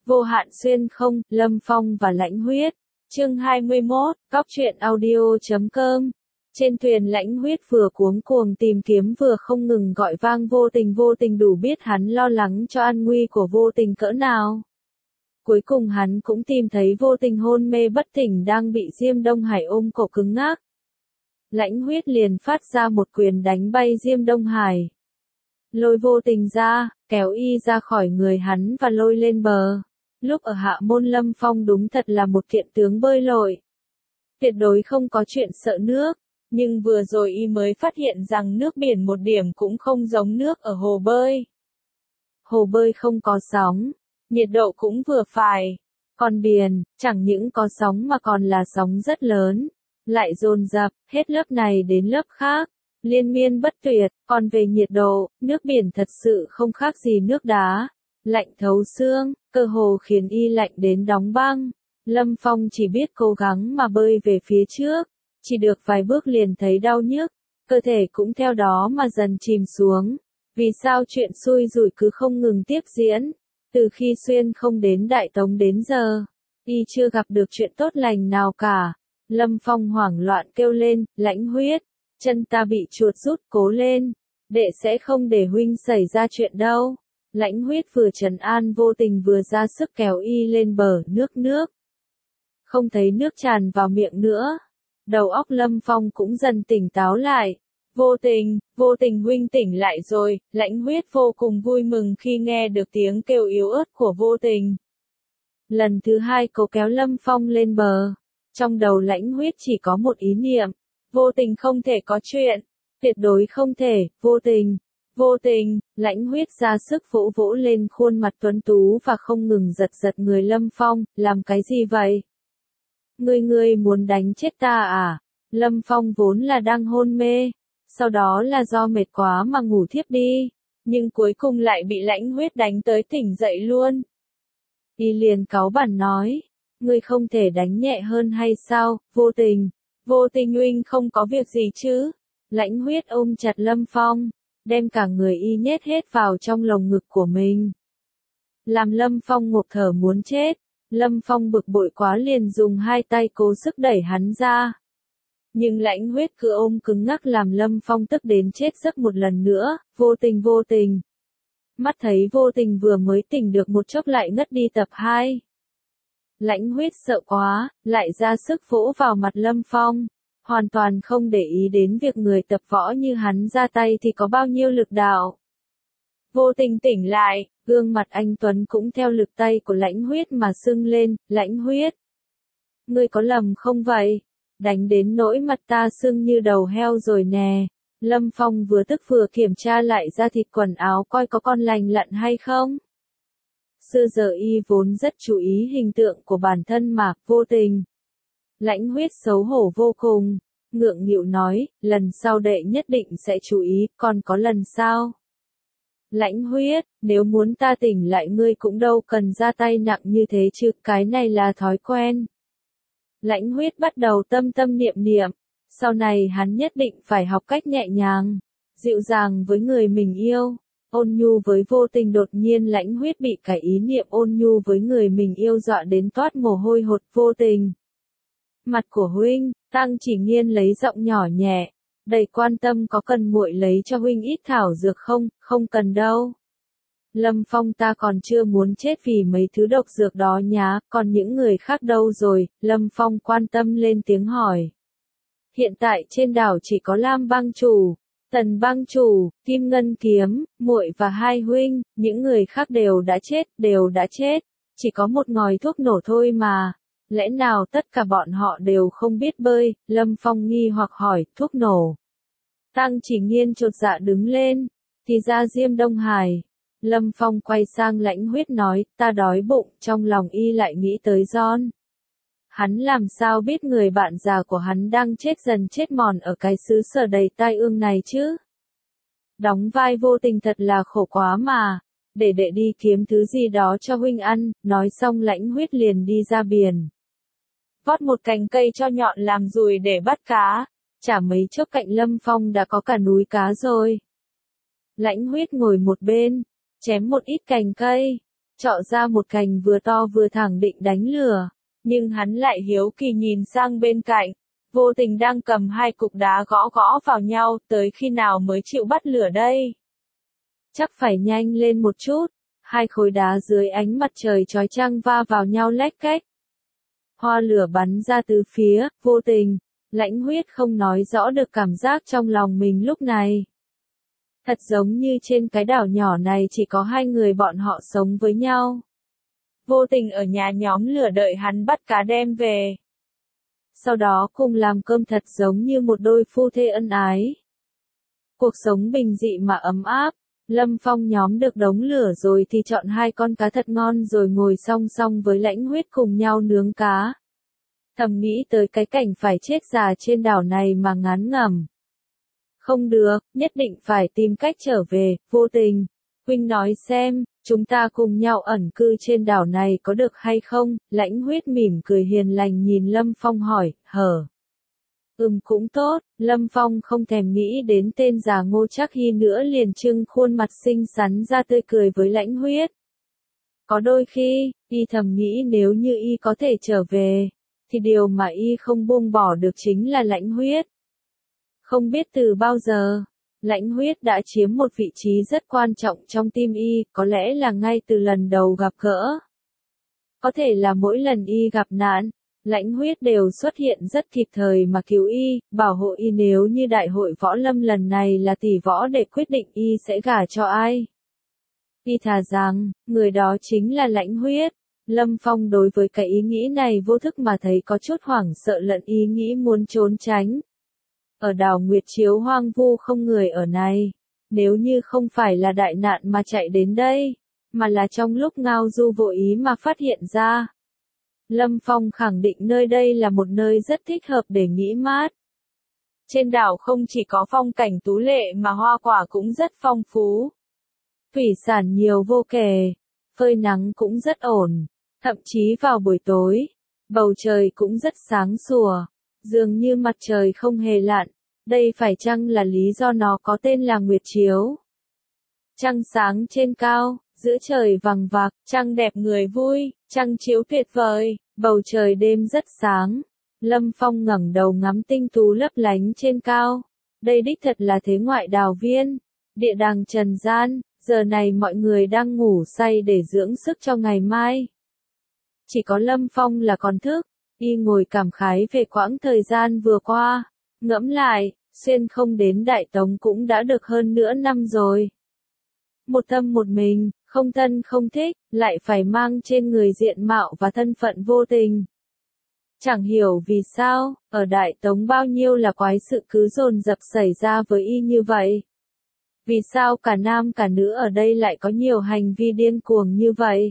Vô hạn xuyên không, Lâm Phong và Lãnh Huyết. Chương 21, Góc truyện audio.com. Trên thuyền Lãnh Huyết vừa cuống cuồng tìm kiếm vừa không ngừng gọi vang Vô Tình đủ biết hắn lo lắng cho an nguy của Vô Tình cỡ nào. Cuối cùng hắn cũng tìm thấy Vô Tình hôn mê bất tỉnh đang bị Diêm Đông Hải ôm cổ cứng ngắc. Lãnh Huyết liền phát ra một quyền đánh bay Diêm Đông Hải. Lôi Vô Tình ra, kéo y ra khỏi người hắn và lôi lên bờ. Lúc ở Hạ Môn Lâm Phong đúng thật là một kiện tướng bơi lội. Tuyệt đối không có chuyện sợ nước, nhưng vừa rồi y mới phát hiện rằng nước biển một điểm cũng không giống nước ở hồ bơi. Hồ bơi không có sóng, nhiệt độ cũng vừa phải. Còn biển, chẳng những có sóng mà còn là sóng rất lớn, lại dồn dập, hết lớp này đến lớp khác, liên miên bất tuyệt. Còn về nhiệt độ, nước biển thật sự không khác gì nước đá, lạnh thấu xương, cơ hồ khiến y lạnh đến đóng băng. Lâm Phong chỉ biết cố gắng mà bơi về phía trước, chỉ được vài bước liền thấy đau nhức, cơ thể cũng theo đó mà dần chìm xuống. Vì sao chuyện xui rủi cứ không ngừng tiếp diễn? Từ khi xuyên không đến Đại Tống đến giờ, y chưa gặp được chuyện tốt lành nào cả. Lâm Phong hoảng loạn kêu lên, Lãnh Huyết, chân ta bị chuột rút, cố lên, đệ sẽ không để huynh xảy ra chuyện đâu. Lãnh Huyết vừa trấn an Vô Tình vừa ra sức kéo y lên bờ. Nước. Không thấy nước tràn vào miệng nữa. Đầu óc Lâm Phong cũng dần tỉnh táo lại. Vô Tình huynh tỉnh lại rồi. Lãnh Huyết vô cùng vui mừng khi nghe được tiếng kêu yếu ớt của Vô Tình. Lần thứ hai cố kéo Lâm Phong lên bờ. Trong đầu Lãnh Huyết chỉ có một ý niệm. Vô Tình không thể có chuyện. Tuyệt đối không thể. Vô Tình, Lãnh Huyết ra sức vỗ vỗ lên khuôn mặt tuấn tú và không ngừng giật người Lâm Phong, làm cái gì vậy? Ngươi muốn đánh chết ta à? Lâm Phong vốn là đang hôn mê, sau đó là do mệt quá mà ngủ thiếp đi, nhưng cuối cùng lại bị Lãnh Huyết đánh tới tỉnh dậy luôn. Y liền cáu bẳn nói, ngươi không thể đánh nhẹ hơn hay sao? Vô Tình huynh không có việc gì chứ? Lãnh Huyết ôm chặt Lâm Phong, đem cả người y nhét hết vào trong lồng ngực của mình. Làm Lâm Phong ngộp thở muốn chết. Lâm Phong bực bội quá liền dùng hai tay cố sức đẩy hắn ra. Nhưng Lãnh Huyết cứ ôm cứng ngắc làm Lâm Phong tức đến chết giấc một lần nữa. Vô Tình. Mắt thấy Vô Tình vừa mới tỉnh được một chốc lại ngất đi tập 2. Lãnh Huyết sợ quá, lại ra sức vỗ vào mặt Lâm Phong. Hoàn toàn không để ý đến việc người tập võ như hắn ra tay thì có bao nhiêu lực đạo. Vô Tình tỉnh lại, gương mặt anh Tuấn cũng theo lực tay của Lãnh Huyết mà sưng lên. Lãnh Huyết, ngươi có lầm không vậy? Đánh đến nỗi mặt ta sưng như đầu heo rồi nè. Lâm Phong vừa tức vừa kiểm tra lại da thịt quần áo coi có con lành lặn hay không. Xưa giờ y vốn rất chú ý hình tượng của bản thân mà. Vô Tình. Lãnh Huyết xấu hổ vô cùng, ngượng nghịu nói, lần sau đệ nhất định sẽ chú ý, còn có lần sau. Lãnh Huyết, nếu muốn ta tỉnh lại ngươi cũng đâu cần ra tay nặng như thế chứ, cái này là thói quen. Lãnh Huyết bắt đầu tâm niệm, sau này hắn nhất định phải học cách nhẹ nhàng, dịu dàng với người mình yêu, ôn nhu với Vô Tình. Đột nhiên Lãnh Huyết bị cái ý niệm ôn nhu với người mình yêu dọa đến toát mồ hôi hột. Vô Tình, mặt của huynh. Tăng Chỉ Nghiên lấy giọng nhỏ nhẹ, đầy quan tâm, có cần muội lấy cho huynh ít thảo dược không? Không cần đâu. Lâm Phong, ta còn chưa muốn chết vì mấy thứ độc dược đó nhá, còn những người khác đâu rồi? Lâm Phong quan tâm lên tiếng hỏi. Hiện tại trên đảo chỉ có Lam Bang Chủ, Tần Bang Chủ, Kim Ngân Kiếm, muội và hai huynh, những người khác đều đã chết, chỉ có một ngòi thuốc nổ thôi mà. Lẽ nào tất cả bọn họ đều không biết bơi? Lâm Phong nghi hoặc hỏi. Thuốc nổ? Tăng Chỉ Nghiên chột dạ đứng lên. Thì ra Diêm Đông Hải. Lâm Phong quay sang Lãnh Huyết nói, ta đói bụng. Trong lòng y lại nghĩ tới John. Hắn làm sao biết người bạn già của hắn đang chết dần chết mòn ở cái xứ sở đầy tai ương này chứ? Đóng vai Vô Tình thật là khổ quá mà. Để đệ đi kiếm thứ gì đó cho huynh ăn. Nói xong Lãnh Huyết liền đi ra biển. Vót một cành cây cho nhọn làm dùi để bắt cá. Chả mấy chốc cạnh Lâm Phong đã có cả núi cá rồi. Lãnh Huyết ngồi một bên, chém một ít cành cây, Chọ ra một cành vừa to vừa thẳng định đánh lửa, nhưng hắn lại hiếu kỳ nhìn sang bên cạnh, vô tình đang cầm hai cục đá gõ gõ vào nhau, tới khi nào mới chịu bắt lửa đây? Chắc phải nhanh lên một chút, hai khối đá dưới ánh mặt trời chói chang va vào nhau lách cách. Hoa lửa bắn ra từ phía, vô tình, Lãnh Huyết không nói rõ được cảm giác trong lòng mình lúc này. Thật giống như trên cái đảo nhỏ này chỉ có hai người bọn họ sống với nhau. Vô tình ở nhà nhóm lửa đợi hắn bắt cá đem về. Sau đó cùng làm cơm thật giống như một đôi phu thê ân ái. Cuộc sống bình dị mà ấm áp. Lâm Phong nhóm được đống lửa rồi thì chọn hai con cá thật ngon rồi ngồi song song với Lãnh Huyết cùng nhau nướng cá. Thầm nghĩ tới cái cảnh phải chết già trên đảo này mà ngán ngẩm. Không được, nhất định phải tìm cách trở về, vô tình. Huynh nói xem, chúng ta cùng nhau ẩn cư trên đảo này có được hay không? Lãnh Huyết mỉm cười hiền lành nhìn Lâm Phong hỏi, hở. Cũng tốt, Lâm Phong không thèm nghĩ đến tên già Ngô Trác Hy nữa liền trưng khuôn mặt xinh xắn ra tươi cười với Lãnh Huyết. Có đôi khi, y thầm nghĩ nếu như y có thể trở về, thì điều mà y không buông bỏ được chính là Lãnh Huyết. Không biết từ bao giờ, Lãnh Huyết đã chiếm một vị trí rất quan trọng trong tim y, có lẽ là ngay từ lần đầu gặp gỡ. Có thể là mỗi lần y gặp nạn, Lãnh Huyết đều xuất hiện rất kịp thời mà cứu y, bảo hộ y nếu như đại hội võ lâm lần này là tỷ võ để quyết định y sẽ gả cho ai. Y thà rằng, người đó chính là Lãnh Huyết. Lâm Phong đối với cái ý nghĩ này vô thức mà thấy có chút hoảng sợ lẫn ý nghĩ muốn trốn tránh. Ở đảo Nguyệt Chiếu hoang vu không người ở này, nếu như không phải là đại nạn mà chạy đến đây, mà là trong lúc ngao du vô ý mà phát hiện ra. Lâm Phong khẳng định nơi đây là một nơi rất thích hợp để nghỉ mát. Trên đảo không chỉ có phong cảnh tú lệ mà hoa quả cũng rất phong phú. Thủy sản nhiều vô kể, phơi nắng cũng rất ổn, thậm chí vào buổi tối, bầu trời cũng rất sáng sủa, dường như mặt trời không hề lặn. Đây phải chăng là lý do nó có tên là Nguyệt Chiếu? Trăng sáng trên cao, giữa trời vằng vặc, trăng đẹp người vui, trăng chiếu tuyệt vời, bầu trời đêm rất sáng. Lâm Phong ngẩng đầu ngắm tinh tú lấp lánh trên cao. Đây đích thật là thế ngoại đào viên, địa đàng trần gian, giờ này mọi người đang ngủ say để dưỡng sức cho ngày mai. Chỉ có Lâm Phong là còn thức, y ngồi cảm khái về quãng thời gian vừa qua. Ngẫm lại, xuyên không đến Đại Tống cũng đã được hơn nửa năm rồi. Một tâm một mình, không thân không thích, lại phải mang trên người diện mạo và thân phận vô tình. Chẳng hiểu vì sao, ở Đại Tống bao nhiêu là quái sự cứ dồn dập xảy ra với y như vậy. Vì sao cả nam cả nữ ở đây lại có nhiều hành vi điên cuồng như vậy?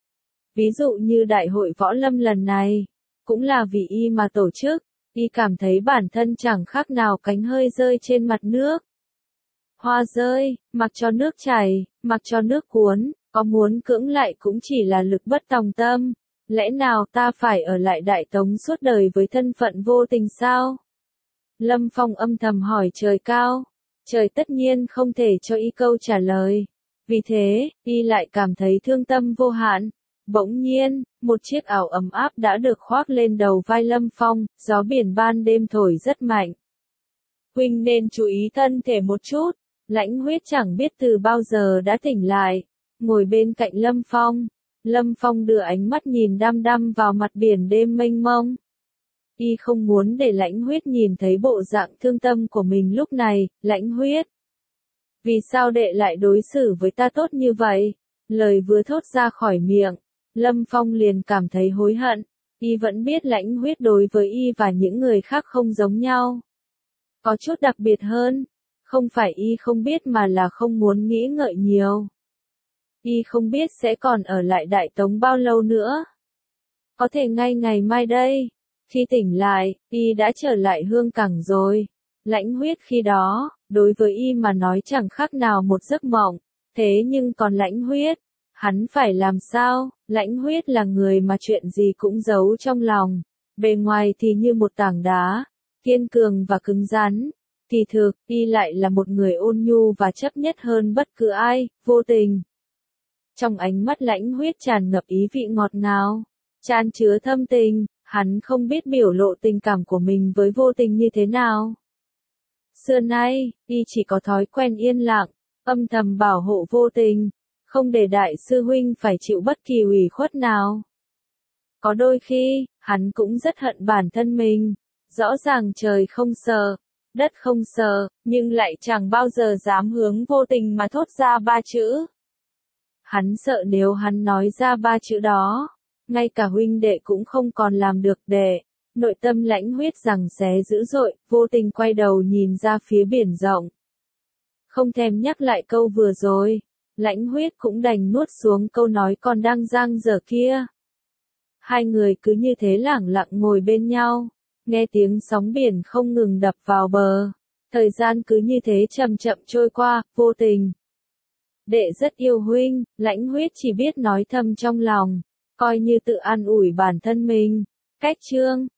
Ví dụ như đại hội võ lâm lần này, cũng là vì y mà tổ chức. Y cảm thấy bản thân chẳng khác nào cánh hơi rơi trên mặt nước. Hoa rơi, mặc cho nước chảy, mặc cho nước cuốn, có muốn cưỡng lại cũng chỉ là lực bất tòng tâm. Lẽ nào ta phải ở lại Đại Tống suốt đời với thân phận vô tình sao? Lâm Phong âm thầm hỏi trời cao. Trời tất nhiên không thể cho y câu trả lời. Vì thế, y lại cảm thấy thương tâm vô hạn. Bỗng nhiên, một chiếc áo ấm áp đã được khoác lên đầu vai Lâm Phong, gió biển ban đêm thổi rất mạnh. Huynh nên chú ý thân thể một chút. Lãnh Huyết chẳng biết từ bao giờ đã tỉnh lại, ngồi bên cạnh Lâm Phong. Lâm Phong đưa ánh mắt nhìn đăm đăm vào mặt biển đêm mênh mông. Y không muốn để Lãnh Huyết nhìn thấy bộ dạng thương tâm của mình lúc này. Lãnh Huyết, vì sao đệ lại đối xử với ta tốt như vậy? Lời vừa thốt ra khỏi miệng, Lâm Phong liền cảm thấy hối hận. Y vẫn biết Lãnh Huyết đối với y và những người khác không giống nhau. Có chút đặc biệt hơn. Không phải y không biết mà là không muốn nghĩ ngợi nhiều. Y không biết sẽ còn ở lại Đại Tống bao lâu nữa. Có thể ngay ngày mai đây. Khi tỉnh lại, y đã trở lại Hương Cảng rồi. Lãnh Huyết khi đó, đối với y mà nói chẳng khác nào một giấc mộng. Thế nhưng còn Lãnh Huyết, hắn phải làm sao? Lãnh Huyết là người mà chuyện gì cũng giấu trong lòng. Bề ngoài thì như một tảng đá, kiên cường và cứng rắn. Kỳ thực, y lại là một người ôn nhu và chấp nhất hơn bất cứ ai, vô tình. Trong ánh mắt Lãnh Huyết tràn ngập ý vị ngọt ngào, chan chứa thâm tình, hắn không biết biểu lộ tình cảm của mình với Vô Tình như thế nào. Xưa nay, y chỉ có thói quen yên lặng, âm thầm bảo hộ Vô Tình, không để đại sư huynh phải chịu bất kỳ ủy khuất nào. Có đôi khi, hắn cũng rất hận bản thân mình, rõ ràng trời không sờ, đất không sờ, nhưng lại chẳng bao giờ dám hướng Vô Tình mà thốt ra ba chữ. Hắn sợ nếu hắn nói ra ba chữ đó, ngay cả huynh đệ cũng không còn làm được để. Nội tâm Lãnh Huyết giằng xé dữ dội, Vô Tình quay đầu nhìn ra phía biển rộng. Không thèm nhắc lại câu vừa rồi, Lãnh Huyết cũng đành nuốt xuống câu nói còn đang dang dở kia. Hai người cứ như thế lẳng lặng ngồi bên nhau, nghe tiếng sóng biển không ngừng đập vào bờ. Thời gian cứ như thế chậm chậm trôi qua, Vô Tình. Đệ rất yêu huynh, Lãnh Huyết chỉ biết nói thầm trong lòng, coi như tự an ủi bản thân mình. Cách chương